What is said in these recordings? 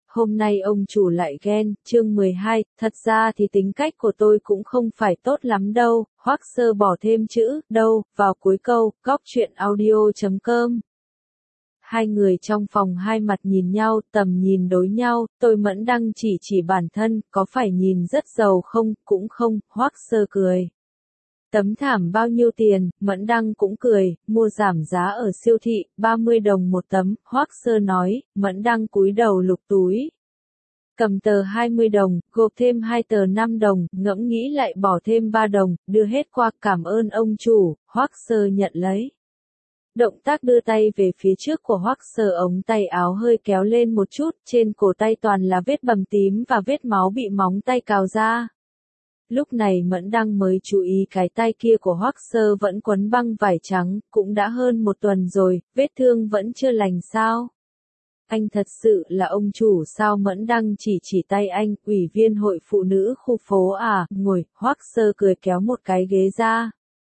hôm nay ông chủ lại ghen, chương 12, thật ra thì tính cách của tôi cũng không phải tốt lắm đâu, Hoắc Sơ bỏ thêm chữ, đâu, vào cuối câu, góc chuyện audio.com. Hai người trong phòng hai mặt nhìn nhau, tầm nhìn đối nhau, tôi Mẫn Đăng chỉ bản thân, có phải nhìn rất giàu không, cũng không, Hoắc Sơ cười. Tấm thảm bao nhiêu tiền, Mẫn Đăng cũng cười, mua giảm giá ở siêu thị, 30 đồng một tấm, Hoắc Sơ nói, Mẫn Đăng cúi đầu lục túi. Cầm tờ 20 đồng, gộp thêm 2 tờ 5 đồng, ngẫm nghĩ lại bỏ thêm 3 đồng, đưa hết qua, cảm ơn ông chủ, Hoắc Sơ nhận lấy. Động tác đưa tay về phía trước của Hoắc Sơ, ống tay áo hơi kéo lên một chút, trên cổ tay toàn là vết bầm tím và vết máu bị móng tay cào ra. Lúc này Mẫn Đăng mới chú ý cái tay kia của Hoắc Sơ vẫn quấn băng vải trắng, cũng đã hơn một tuần rồi, vết thương vẫn chưa lành sao? Anh thật sự là ông chủ sao? Mẫn Đăng chỉ tay anh, ủy viên hội phụ nữ khu phố à, ngồi, Hoắc Sơ cười kéo một cái ghế ra.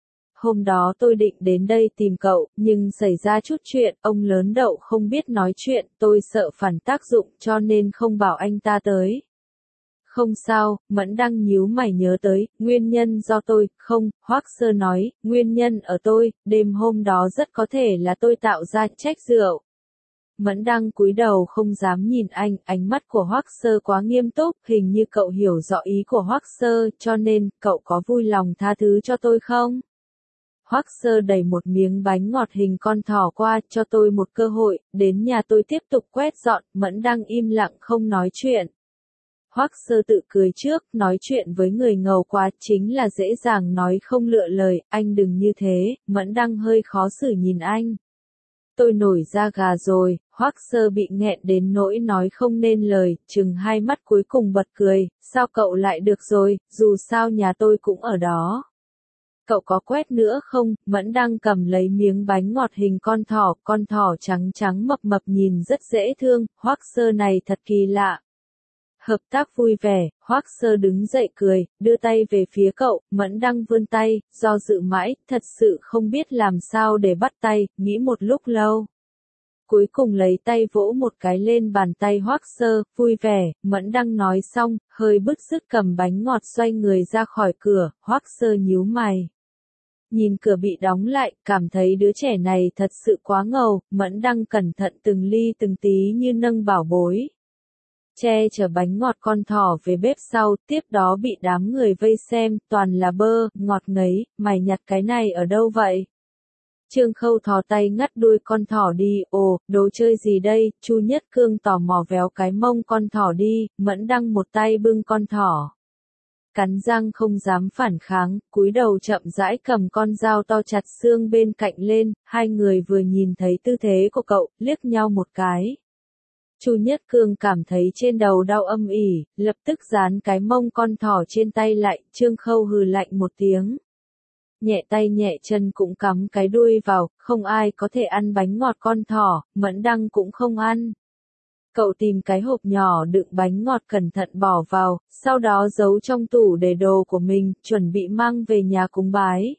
Hôm đó tôi định đến đây tìm cậu, nhưng xảy ra chút chuyện, ông lớn Đậu không biết nói chuyện, tôi sợ phản tác dụng cho nên không bảo anh ta tới. Không sao, Mẫn Đăng nhíu mày nhớ tới, nguyên nhân do tôi, không, Hoắc Sơ nói, nguyên nhân ở tôi, đêm hôm đó rất có thể là tôi tạo ra trách rượu. Mẫn Đăng cúi đầu không dám nhìn anh, ánh mắt của Hoắc Sơ quá nghiêm túc, hình như cậu hiểu rõ ý của Hoắc Sơ, cho nên, cậu có vui lòng tha thứ cho tôi không? Hoắc Sơ đẩy một miếng bánh ngọt hình con thỏ qua, cho tôi một cơ hội, đến nhà tôi tiếp tục quét dọn, Mẫn Đăng im lặng không nói chuyện. Hoắc Sơ tự cười trước, nói chuyện với người ngầu quá chính là dễ dàng nói không lựa lời, anh đừng như thế, Mẫn Đăng hơi khó xử nhìn anh. Tôi nổi da gà rồi, Hoắc Sơ bị nghẹn đến nỗi nói không nên lời, chừng hai mắt cuối cùng bật cười, sao cậu lại được rồi, dù sao nhà tôi cũng ở đó. Cậu có quét nữa không? Mẫn Đăng cầm lấy miếng bánh ngọt hình con thỏ trắng trắng mập mập nhìn rất dễ thương, Hoắc Sơ này thật kỳ lạ. Hợp tác vui vẻ, Hoắc Sơ đứng dậy cười, đưa tay về phía cậu, Mẫn Đăng vươn tay, do dự mãi, thật sự không biết làm sao để bắt tay, nghĩ một lúc lâu. Cuối cùng lấy tay vỗ một cái lên bàn tay Hoắc Sơ, vui vẻ, Mẫn Đăng nói xong, hơi bứt rứt cầm bánh ngọt xoay người ra khỏi cửa, Hoắc Sơ nhíu mày. Nhìn cửa bị đóng lại, cảm thấy đứa trẻ này thật sự quá ngầu, Mẫn Đăng cẩn thận từng ly từng tí như nâng bảo bối. Che chở bánh ngọt con thỏ về bếp sau, tiếp đó bị đám người vây xem, toàn là bơ, ngọt ngấy, mày nhặt cái này ở đâu vậy? Trương Khâu thò tay ngắt đuôi con thỏ đi, ồ, đồ chơi gì đây? Chu Nhất Cương tò mò véo cái mông con thỏ đi, Mẫn Đăng một tay bưng con thỏ. Cắn răng không dám phản kháng, cúi đầu chậm rãi cầm con dao to chặt xương bên cạnh lên, hai người vừa nhìn thấy tư thế của cậu, liếc nhau một cái. Chu Nhất Cương cảm thấy trên đầu đau âm ỉ, lập tức dán cái mông con thỏ trên tay lại, Trương Khâu hừ lạnh một tiếng. Nhẹ tay nhẹ chân cũng cắm cái đuôi vào, không ai có thể ăn bánh ngọt con thỏ, Mẫn Đăng cũng không ăn. Cậu tìm cái hộp nhỏ đựng bánh ngọt cẩn thận bỏ vào, sau đó giấu trong tủ để đồ của mình, chuẩn bị mang về nhà cúng bái.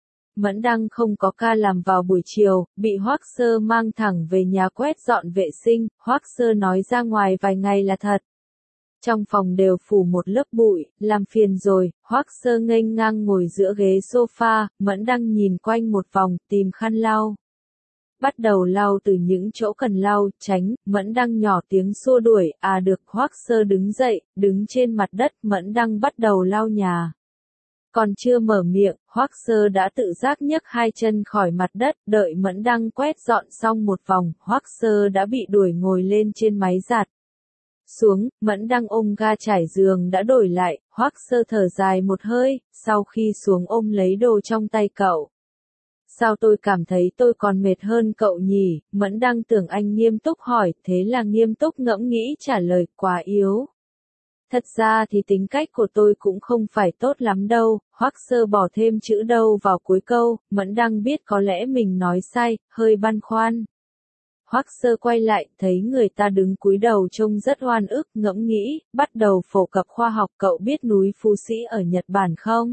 Mẫn Đăng không có ca làm vào buổi chiều, bị Hoắc Sơ mang thẳng về nhà quét dọn vệ sinh, Hoắc Sơ nói ra ngoài vài ngày là thật. Trong phòng đều phủ một lớp bụi, làm phiền rồi, Hoắc Sơ nghênh ngang ngồi giữa ghế sofa, Mẫn Đăng nhìn quanh một vòng, tìm khăn lau. Bắt đầu lau từ những chỗ cần lau, tránh, Mẫn Đăng nhỏ tiếng xua đuổi, à được, Hoắc Sơ đứng dậy, đứng trên mặt đất, Mẫn Đăng bắt đầu lau nhà. Còn chưa mở miệng, Hoắc Sơ đã tự giác nhấc hai chân khỏi mặt đất, đợi Mẫn Đăng quét dọn xong một vòng, Hoắc Sơ đã bị đuổi ngồi lên trên máy giặt. Xuống, Mẫn Đăng ôm ga trải giường đã đổi lại, Hoắc Sơ thở dài một hơi, sau khi xuống ôm lấy đồ trong tay cậu. Sao tôi cảm thấy tôi còn mệt hơn cậu nhỉ? Mẫn Đăng tưởng anh nghiêm túc hỏi, thế là nghiêm túc ngẫm nghĩ trả lời, quá yếu. Thật ra thì tính cách của tôi cũng không phải tốt lắm đâu, Hoắc Sơ bỏ thêm chữ đâu vào cuối câu, Mẫn Đăng biết có lẽ mình nói sai, hơi băn khoăn. Hoắc Sơ quay lại, thấy người ta đứng cúi đầu trông rất oan ức, ngẫm nghĩ, bắt đầu phổ cập khoa học, cậu biết núi Phú Sĩ ở Nhật Bản không?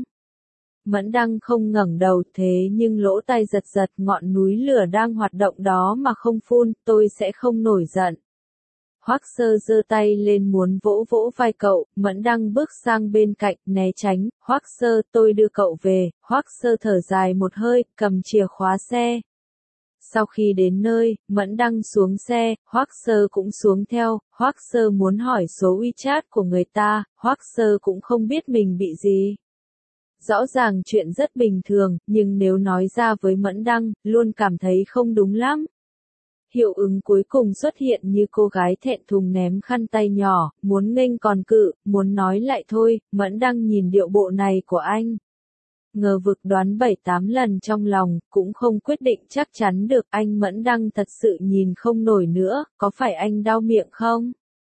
Mẫn Đăng không ngẩng đầu, thế nhưng lỗ tai giật giật, ngọn núi lửa đang hoạt động đó mà không phun, tôi sẽ không nổi giận. Hoắc Sơ giơ tay lên muốn vỗ vỗ vai cậu, Mẫn Đăng bước sang bên cạnh, né tránh, Hoắc Sơ, tôi đưa cậu về. Hoắc Sơ thở dài một hơi, cầm chìa khóa xe. Sau khi đến nơi, Mẫn Đăng xuống xe, Hoắc Sơ cũng xuống theo, Hoắc Sơ muốn hỏi số WeChat của người ta, Hoắc Sơ cũng không biết mình bị gì. Rõ ràng chuyện rất bình thường, nhưng nếu nói ra với Mẫn Đăng, luôn cảm thấy không đúng lắm. Hiệu ứng cuối cùng xuất hiện như cô gái thẹn thùng ném khăn tay nhỏ, muốn nghênh còn cự, muốn nói lại thôi, Mẫn Đăng nhìn điệu bộ này của anh. Ngờ vực đoán 7-8 lần trong lòng, cũng không quyết định chắc chắn được anh Mẫn Đăng thật sự nhìn không nổi nữa, có phải anh đau miệng không?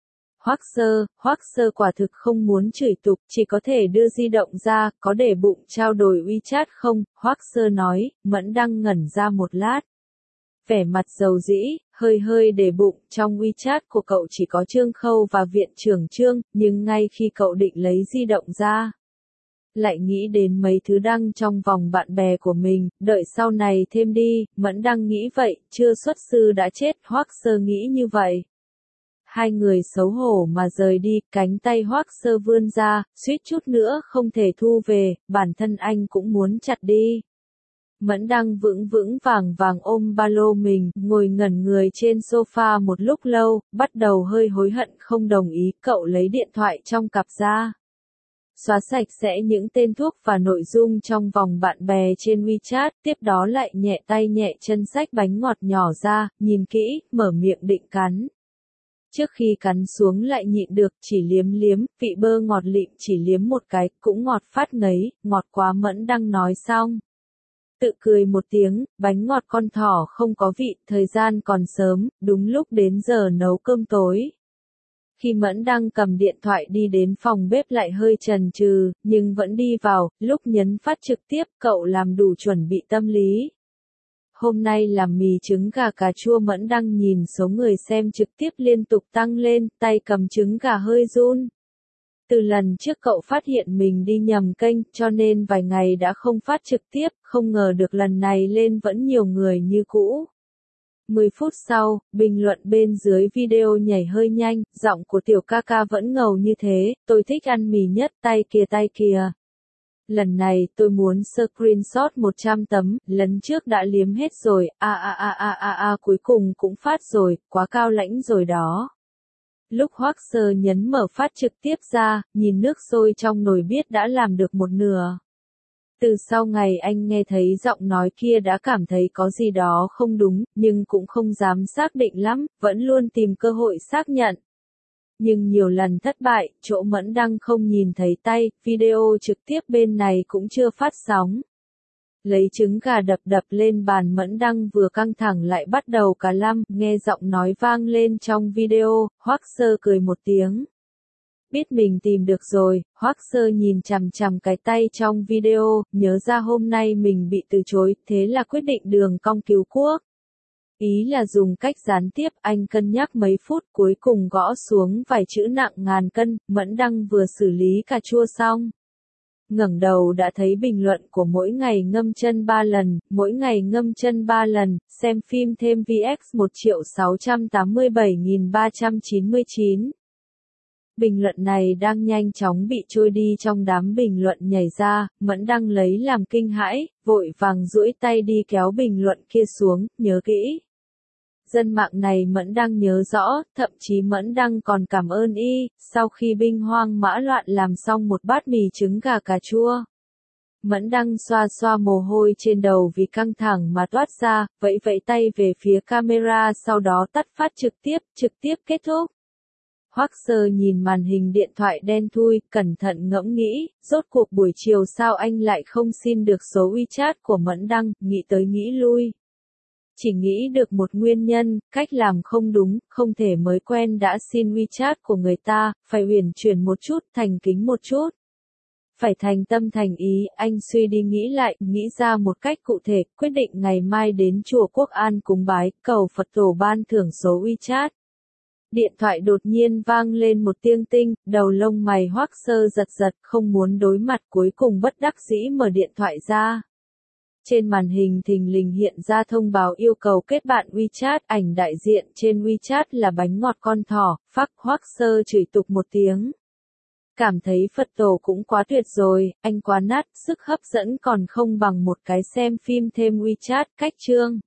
Hoắc Sơ quả thực không muốn chửi tục, chỉ có thể đưa di động ra, có để bụng trao đổi WeChat không? Hoắc Sơ nói, Mẫn Đăng ngẩn ra một lát. Vẻ mặt dầu dĩ, hơi để bụng, trong WeChat của cậu chỉ có Trương Khâu và viện trưởng Trương, nhưng ngay khi cậu định lấy di động ra, lại nghĩ đến mấy thứ đăng trong vòng bạn bè của mình, đợi sau này thêm đi, Mẫn Đăng nghĩ vậy, chưa xuất sư đã chết, Hoắc Sơ nghĩ như vậy. Hai người xấu hổ mà rời đi, cánh tay Hoắc Sơ vươn ra, suýt chút nữa không thể thu về, bản thân anh cũng muốn chặt đi. Mẫn Đăng vững vững vàng vàng ôm ba lô mình, ngồi ngẩn người trên sofa một lúc lâu, bắt đầu hơi hối hận không đồng ý, cậu lấy điện thoại trong cặp ra. Xóa sạch sẽ những tên thuốc và nội dung trong vòng bạn bè trên WeChat, tiếp đó lại nhẹ tay nhẹ chân xách bánh ngọt nhỏ ra, nhìn kỹ, mở miệng định cắn. Trước khi cắn xuống lại nhịn được, chỉ liếm liếm, vị bơ ngọt lịm chỉ liếm một cái, cũng ngọt phát ngấy, ngọt quá. Mẫn Đăng nói xong. Tự cười một tiếng, bánh ngọt con thỏ không có vị, thời gian còn sớm, đúng lúc đến giờ nấu cơm tối. Khi Mẫn Đăng cầm điện thoại đi đến phòng bếp lại hơi chần chừ, nhưng vẫn đi vào, lúc nhấn phát trực tiếp, cậu làm đủ chuẩn bị tâm lý. Hôm nay làm mì trứng gà cà chua. Mẫn Đăng nhìn số người xem trực tiếp liên tục tăng lên, tay cầm trứng gà hơi run. Từ lần trước cậu phát hiện mình đi nhầm kênh, cho nên vài ngày đã không phát trực tiếp, không ngờ được lần này lên vẫn nhiều người như cũ. 10 phút sau, bình luận bên dưới video nhảy hơi nhanh, giọng của tiểu ca ca vẫn ngầu như thế, tôi thích ăn mì nhất, tay kìa. Lần này tôi muốn screenshot 100 tấm, lần trước đã liếm hết rồi, cuối cùng cũng phát rồi, quá cao lãnh rồi đó. Lúc Hoắc Sơ nhấn mở phát trực tiếp ra, nhìn nước sôi trong nồi biết đã làm được một nửa. Từ sau ngày anh nghe thấy giọng nói kia đã cảm thấy có gì đó không đúng, nhưng cũng không dám xác định lắm, vẫn luôn tìm cơ hội xác nhận. Nhưng nhiều lần thất bại, chỗ Mẫn Đăng không nhìn thấy tay, video trực tiếp bên này cũng chưa phát sóng. Lấy trứng gà đập lên bàn. Mẫn Đăng vừa căng thẳng lại bắt đầu cả lăm, nghe giọng nói vang lên trong video, Hoắc Sơ cười một tiếng. Biết mình tìm được rồi, Hoắc Sơ nhìn chằm chằm cái tay trong video, nhớ ra hôm nay mình bị từ chối, thế là quyết định đường cong cứu quốc. Ý là dùng cách gián tiếp, anh cân nhắc mấy phút cuối cùng gõ xuống vài chữ nặng ngàn cân. Mẫn Đăng vừa xử lý cà chua xong. Ngẩng đầu đã thấy bình luận của mỗi ngày ngâm chân 3 lần, mỗi ngày ngâm chân 3 lần, xem phim thêm VX 1.687.399. Bình luận này đang nhanh chóng bị trôi đi trong đám bình luận nhảy ra, Mẫn Đăng lấy làm kinh hãi, vội vàng duỗi tay đi kéo bình luận kia xuống, nhớ kỹ. Dân mạng này Mẫn Đăng nhớ rõ, thậm chí Mẫn Đăng còn cảm ơn y, sau khi binh hoang mã loạn làm xong một bát mì trứng gà cà chua. Mẫn Đăng xoa xoa mồ hôi trên đầu vì căng thẳng mà toát ra, vẫy vẫy tay về phía camera sau đó tắt phát trực tiếp kết thúc. Hoắc Sơ nhìn màn hình điện thoại đen thui, cẩn thận ngẫm nghĩ, rốt cuộc buổi chiều sao anh lại không xin được số WeChat của Mẫn Đăng, nghĩ tới nghĩ lui. Chỉ nghĩ được một nguyên nhân, cách làm không đúng, không thể mới quen đã xin WeChat của người ta, phải uyển chuyển một chút, thành kính một chút. Phải thành tâm thành ý, anh suy đi nghĩ lại, nghĩ ra một cách cụ thể, quyết định ngày mai đến chùa Quốc An cúng bái, cầu Phật tổ ban thưởng số WeChat. Điện thoại đột nhiên vang lên một tiếng tinh, đầu lông mày Hoắc Sơ giật, không muốn đối mặt cuối cùng bất đắc dĩ mở điện thoại ra. Trên màn hình thình lình hiện ra thông báo yêu cầu kết bạn WeChat, ảnh đại diện trên WeChat là bánh ngọt con thỏ, phắc Hoắc Sơ chửi tục một tiếng. Cảm thấy Phật tổ cũng quá tuyệt rồi, anh quá nát, sức hấp dẫn còn không bằng một cái xem phim thêm WeChat, cách chương.